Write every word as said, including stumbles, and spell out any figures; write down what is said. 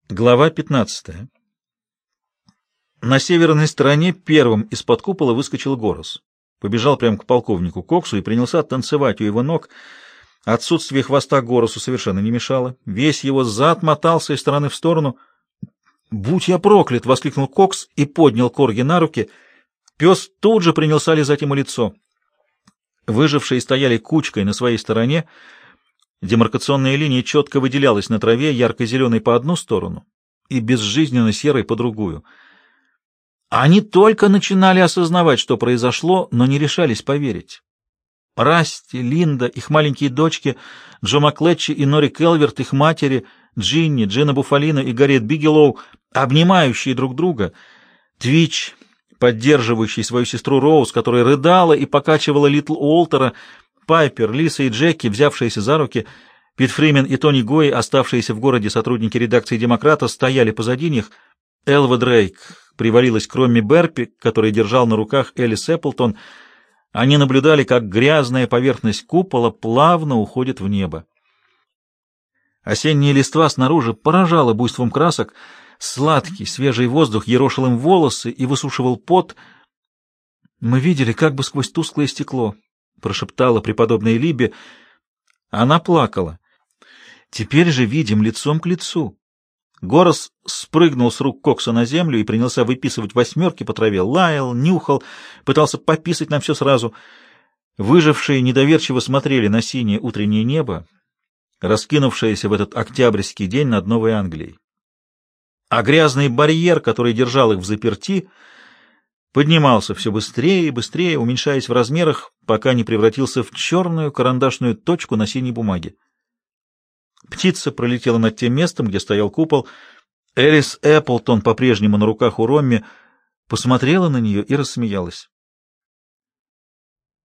Глава пятнадцатая. На северной стороне первым из-под купола выскочил Горос. Побежал прямо к полковнику Коксу и принялся танцевать у его ног. Отсутствие хвоста Горосу совершенно не мешало. Весь его зад мотался из стороны в сторону. «Будь я проклят!» — воскликнул Кокс и поднял Корги на руки. Пес тут же принялся лизать ему лицо. Выжившие стояли кучкой на своей стороне. Демаркационная линия четко выделялась на траве, ярко-зеленой по одну сторону и безжизненно серой по другую. Они только начинали осознавать, что произошло, но не решались поверить. Расти, Линда, их маленькие дочки, Джо Маклетчи и Нори Келверт, их матери, Джинни, Джина Буфалино и Гарриет Бигелоу, обнимающие друг друга, Твич, поддерживающий свою сестру Роуз, которая рыдала и покачивала Литл Уолтера, Пайпер, Лиса и Джеки, взявшиеся за руки, Пит Фримен и Тони Гои, оставшиеся в городе сотрудники редакции «Демократа», стояли позади них. Элва Дрейк привалилась к Ромми Берпи, который держал на руках Элис Эпплтон. Они наблюдали, как грязная поверхность купола плавно уходит в небо. Осенняя листва снаружи поражала буйством красок. Сладкий, свежий воздух ерошил им волосы и высушивал пот. «Мы видели как бы сквозь тусклое стекло», — прошептала преподобная Либи. Она плакала. «Теперь же видим лицом к лицу». Горос спрыгнул с рук Кокса на землю и принялся выписывать восьмерки по траве. Лаял, нюхал, пытался пописать на все сразу. Выжившие недоверчиво смотрели на синее утреннее небо, раскинувшееся в этот октябрьский день над Новой Англией. А грязный барьер, который держал их взаперти, поднимался все быстрее и быстрее, уменьшаясь в размерах, пока не превратился в черную карандашную точку на синей бумаге. Птица пролетела над тем местом, где стоял купол. Элис Эпплтон, по-прежнему на руках у Ромми, посмотрела на нее и рассмеялась.